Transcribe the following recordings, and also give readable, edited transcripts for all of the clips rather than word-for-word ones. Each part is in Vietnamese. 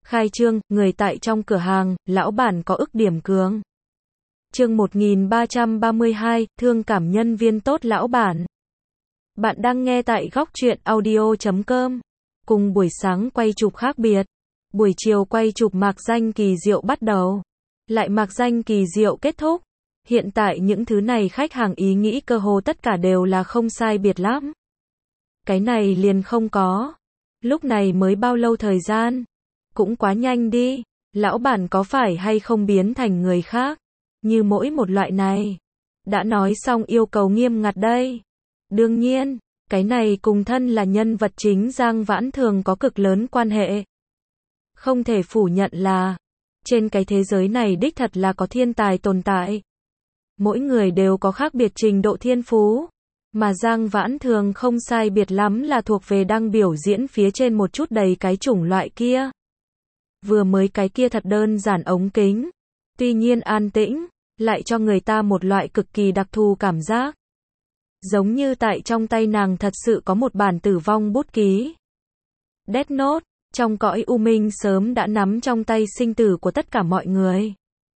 Khai trương, người tại trong cửa hàng, lão bản có ức điểm cường. Chương 1332, thương cảm nhân viên tốt lão bản. Bạn đang nghe tại góc truyện audio.com. Cùng buổi sáng quay chụp khác biệt, buổi chiều quay chụp mạc danh kỳ diệu bắt đầu, lại mạc danh kỳ diệu kết thúc. Hiện tại những thứ này khách hàng ý nghĩ cơ hồ tất cả đều là không sai biệt lắm. Cái này liền không có. Lúc này mới bao lâu thời gian? Cũng quá nhanh đi. Lão bản có phải hay không biến thành người khác? Như mỗi một loại này. Đã nói xong yêu cầu nghiêm ngặt đây. Đương nhiên, cái này cùng thân là nhân vật chính Giang Vãn Thường có cực lớn quan hệ. Không thể phủ nhận là, trên cái thế giới này đích thật là có thiên tài tồn tại. Mỗi người đều có khác biệt trình độ thiên phú. Mà Giang Vãn Thường không sai biệt lắm là thuộc về đang biểu diễn phía trên một chút đầy cái chủng loại kia. Vừa mới cái kia thật đơn giản ống kính. Tuy nhiên an tĩnh, lại cho người ta một loại cực kỳ đặc thù cảm giác. Giống như tại trong tay nàng thật sự có một bản tử vong bút ký. Death Note, trong cõi u minh sớm đã nắm trong tay sinh tử của tất cả mọi người.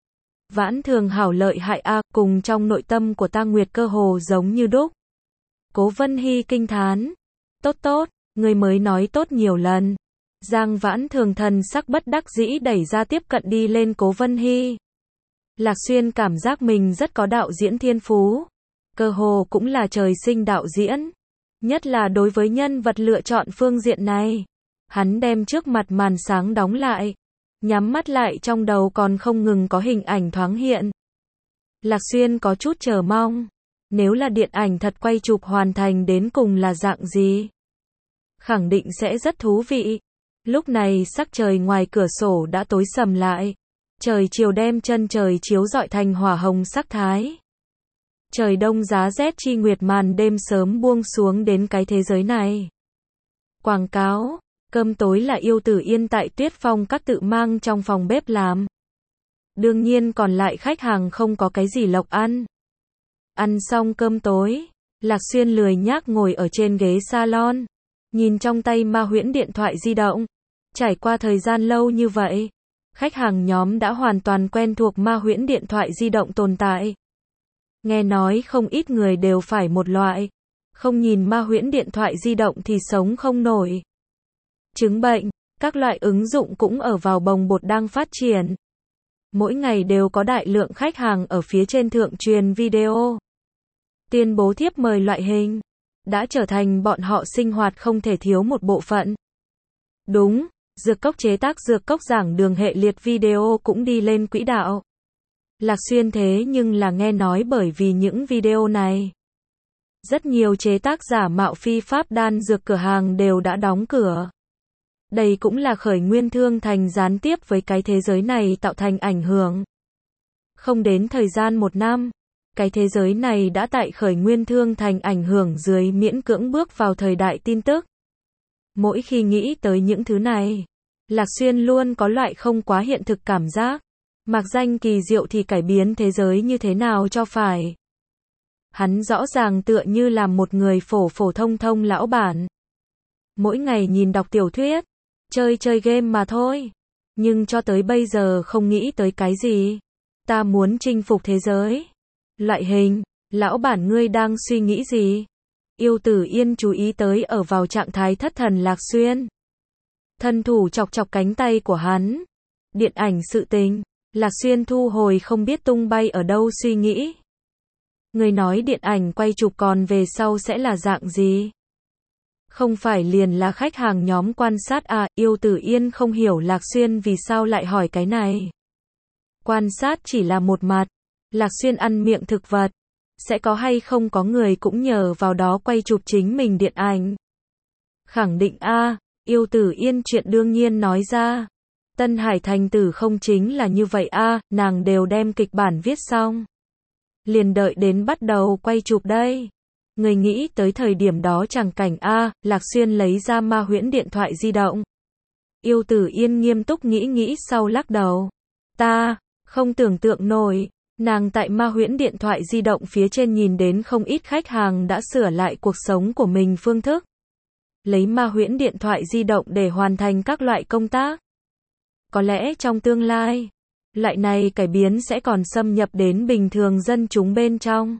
Vãn Thường hảo lợi hại a, cùng trong nội tâm của ta Nguyệt cơ hồ giống như đúc. Cố Vân Hy kinh thán. Tốt tốt, người mới nói tốt nhiều lần. Giang Vãn Thường thần sắc bất đắc dĩ đẩy ra tiếp cận đi lên Cố Vân Hy. Lạc Xuyên cảm giác mình rất có đạo diễn thiên phú. Cơ hồ cũng là trời sinh đạo diễn. Nhất là đối với nhân vật lựa chọn phương diện này. Hắn đem trước mặt màn sáng đóng lại. Nhắm mắt lại trong đầu còn không ngừng có hình ảnh thoáng hiện. Lạc Xuyên có chút chờ mong. Nếu là điện ảnh thật quay chụp hoàn thành đến cùng là dạng gì? Khẳng định sẽ rất thú vị. Lúc này sắc trời ngoài cửa sổ đã tối sầm lại. Trời chiều đem chân trời chiếu rọi thành hỏa hồng sắc thái. Trời đông giá rét chi nguyệt màn đêm sớm buông xuống đến cái thế giới này. Quảng cáo, cơm tối là Yêu Tử Yên tại Tuyết Phong các tự mang trong phòng bếp làm. Đương nhiên còn lại khách hàng không có cái gì lộc ăn. Ăn xong cơm tối, Lạc Xuyên lười nhác ngồi ở trên ghế salon, nhìn trong tay ma huyễn điện thoại di động. Trải qua thời gian lâu như vậy, khách hàng nhóm đã hoàn toàn quen thuộc ma huyễn điện thoại di động tồn tại. Nghe nói không ít người đều phải một loại, không nhìn ma huyễn điện thoại di động thì sống không nổi. Chứng bệnh, các loại ứng dụng cũng ở vào bồng bột đang phát triển. Mỗi ngày đều có đại lượng khách hàng ở phía trên thượng truyền video. Tuyên bố thiếp mời loại hình, đã trở thành bọn họ sinh hoạt không thể thiếu một bộ phận. Đúng, Dược Cốc chế tác Dược Cốc giảng đường hệ liệt video cũng đi lên quỹ đạo. Lạc Xuyên thế nhưng là nghe nói bởi vì những video này. Rất nhiều chế tác giả mạo phi pháp đan dược cửa hàng đều đã đóng cửa. Đây cũng là khởi nguyên thương thành gián tiếp với cái thế giới này tạo thành ảnh hưởng. Không đến thời gian 1 năm, cái thế giới này đã tại khởi nguyên thương thành ảnh hưởng dưới miễn cưỡng bước vào thời đại tin tức. Mỗi khi nghĩ tới những thứ này, Lạc Xuyên luôn có loại không quá hiện thực cảm giác. Mạc danh kỳ diệu thì cải biến thế giới như thế nào cho phải. Hắn rõ ràng tựa như là một người phổ phổ thông thông lão bản. Mỗi ngày nhìn đọc tiểu thuyết, chơi game mà thôi. Nhưng cho tới bây giờ không nghĩ tới cái gì. Ta muốn chinh phục thế giới. Loại hình, lão bản ngươi đang suy nghĩ gì? Yêu Tử Yên chú ý tới ở vào trạng thái thất thần Lạc Xuyên. Thân thủ chọc chọc cánh tay của hắn. Điện ảnh sự tình. Lạc Xuyên thu hồi không biết tung bay ở đâu suy nghĩ. Người nói điện ảnh quay chụp còn về sau sẽ là dạng gì? Không phải liền là khách hàng nhóm quan sát à? Yêu Tử Yên không hiểu Lạc Xuyên vì sao lại hỏi cái này. Quan sát chỉ là một mặt. Lạc Xuyên ăn miệng thực vật. Sẽ có hay không có người cũng nhờ vào đó quay chụp chính mình điện ảnh? Khẳng định a. Yêu Tử Yên chuyện đương nhiên nói ra. Tân Hải Thành Tử không chính là như vậy a, nàng đều đem kịch bản viết xong. Liền đợi đến bắt đầu quay chụp đây. Người nghĩ tới thời điểm đó chẳng cảnh a, Lạc Xuyên lấy ra ma huyễn điện thoại di động. Yêu Tử Yên nghiêm túc nghĩ sau lắc đầu. Ta, không tưởng tượng nổi, nàng tại ma huyễn điện thoại di động phía trên nhìn đến không ít khách hàng đã sửa lại cuộc sống của mình phương thức. Lấy ma huyễn điện thoại di động để hoàn thành các loại công tác. Có lẽ trong tương lai, loại này cải biến sẽ còn xâm nhập đến bình thường dân chúng bên trong.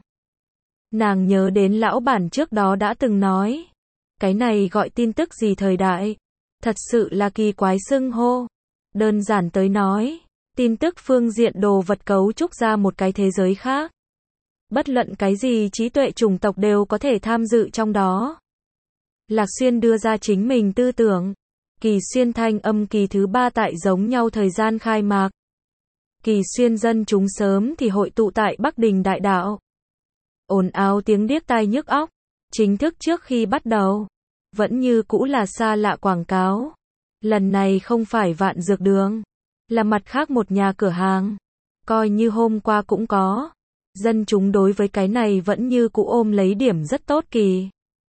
Nàng nhớ đến lão bản trước đó đã từng nói, cái này gọi tin tức gì thời đại, thật sự là kỳ quái xưng hô. Đơn giản tới nói, tin tức phương diện đồ vật cấu trúc ra một cái thế giới khác. Bất luận cái gì trí tuệ chủng tộc đều có thể tham dự trong đó. Lạc Xuyên đưa ra chính mình tư tưởng. Kỳ Xuyên Thanh Âm kỳ thứ 3 tại giống nhau thời gian khai mạc. Kỳ Xuyên dân chúng sớm thì hội tụ tại Bắc Đình Đại Đạo. Ồn ào tiếng điếc tai nhức óc. Chính thức trước khi bắt đầu, vẫn như cũ là xa lạ quảng cáo. Lần này không phải Vạn Dược Đường, là mặt khác một nhà cửa hàng. Coi như hôm qua cũng có. Dân chúng đối với cái này vẫn như cũ ôm lấy điểm rất tốt kỳ.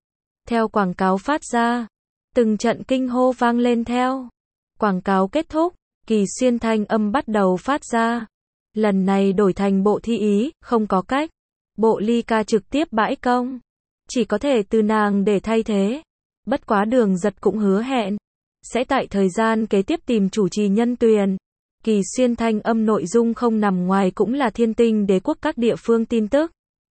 Theo quảng cáo phát ra, từng trận kinh hô vang lên theo. Quảng cáo kết thúc, Kỳ Xuyên Thanh Âm bắt đầu phát ra. Lần này đổi thành bộ thi ý, không có cách. Bộ ly ca trực tiếp bãi công. Chỉ có thể từ nàng để thay thế. Bất quá Đường Giật cũng hứa hẹn. Sẽ tại thời gian kế tiếp tìm chủ trì nhân tuyển. Kỳ Xuyên Thanh Âm nội dung không nằm ngoài cũng là Thiên Tinh Đế quốc các địa phương tin tức.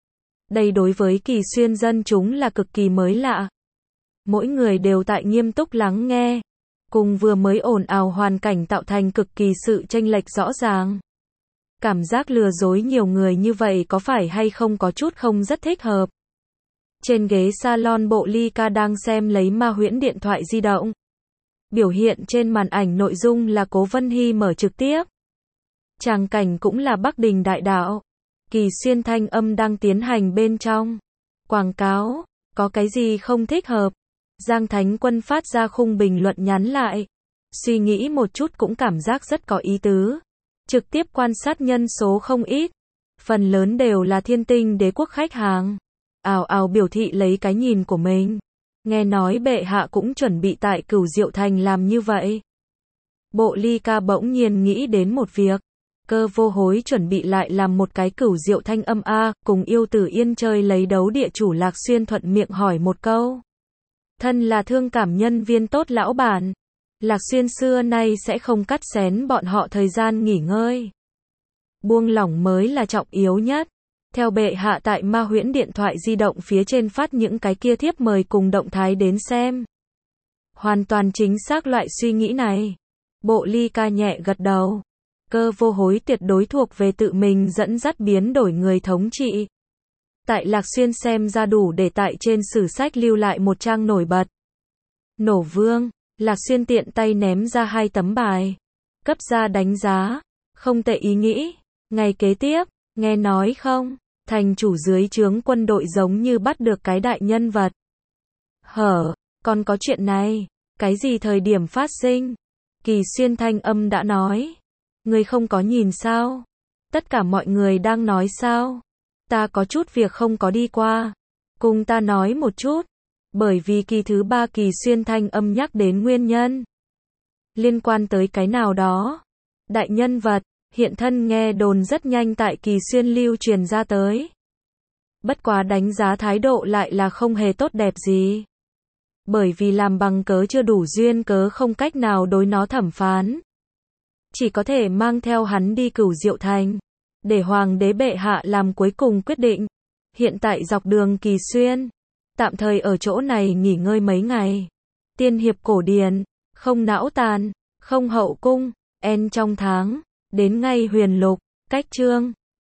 Đây đối với Kỳ Xuyên dân chúng là cực kỳ mới lạ. Mỗi người đều tại nghiêm túc lắng nghe. Cùng vừa mới ồn ào hoàn cảnh tạo thành cực kỳ sự chênh lệch rõ ràng. Cảm giác lừa dối nhiều người như vậy có phải hay không có chút không rất thích hợp. Trên ghế salon bộ ly ca đang xem lấy ma huyễn điện thoại di động. Biểu hiện trên màn ảnh nội dung là Cố Vân Hy mở trực tiếp. Tràng cảnh cũng là Bắc Đình Đại Đạo. Kỳ Xuyên Thanh Âm đang tiến hành bên trong. Quảng cáo, có cái gì không thích hợp? Giang Thánh Quân phát ra khung bình luận nhắn lại. Suy nghĩ một chút cũng cảm giác rất có ý tứ. Trực tiếp quan sát nhân số không ít. Phần lớn đều là Thiên Tinh Đế quốc khách hàng. Ào ào biểu thị lấy cái nhìn của mình. Nghe nói bệ hạ cũng chuẩn bị tại Cửu Diệu Thành làm như vậy. Bộ ly ca bỗng nhiên nghĩ đến một việc. Cơ Vô Hối chuẩn bị lại làm một cái Cửu Diệu Thanh Âm A, cùng Yêu Tử Yên chơi lấy đấu địa chủ Lạc Xuyên thuận miệng hỏi một câu. Thân là thương cảm nhân viên tốt lão bản. Lạc Xuyên xưa nay sẽ không cắt xén bọn họ thời gian nghỉ ngơi. Buông lỏng mới là trọng yếu nhất. Theo bệ hạ tại ma huyễn điện thoại di động phía trên phát những cái kia thiếp mời cùng động thái đến xem. Hoàn toàn chính xác loại suy nghĩ này. Bộ ly ca nhẹ gật đầu. Cơ Vô Hối tuyệt đối thuộc về tự mình dẫn dắt biến đổi người thống trị. Tại Lạc Xuyên xem ra đủ để tại trên sử sách lưu lại một trang nổi bật. Nổ vương, Lạc Xuyên tiện tay ném ra 2 tấm bài. Cấp ra đánh giá. Không tệ ý nghĩ. Ngày kế tiếp, nghe nói không? Thành chủ dưới trướng quân đội giống như bắt được cái đại nhân vật. Còn có chuyện này. Cái gì thời điểm phát sinh? Kỳ Xuyên Thanh Âm đã nói. Người không có nhìn sao? Tất cả mọi người đang nói sao? Ta có chút việc không có đi qua. Cùng ta nói một chút. Bởi vì kỳ thứ 3 Kỳ Xuyên Thanh Âm nhắc đến nguyên nhân. Liên quan tới cái nào đó. Đại nhân vật, hiện thân nghe đồn rất nhanh tại Kỳ Xuyên lưu truyền ra tới. Bất quá đánh giá thái độ lại là không hề tốt đẹp gì. Bởi vì làm bằng cớ chưa đủ duyên cớ không cách nào đối nó thẩm phán. Chỉ có thể mang theo hắn đi Cửu Diệu Thành. Để Hoàng đế bệ hạ làm cuối cùng quyết định. Hiện tại dọc đường Kỳ Xuyên. Tạm thời ở chỗ này nghỉ ngơi mấy ngày. Tiên hiệp cổ điển. Không não tàn. Không hậu cung. En trong tháng. Đến ngay huyền lục. Cách chương.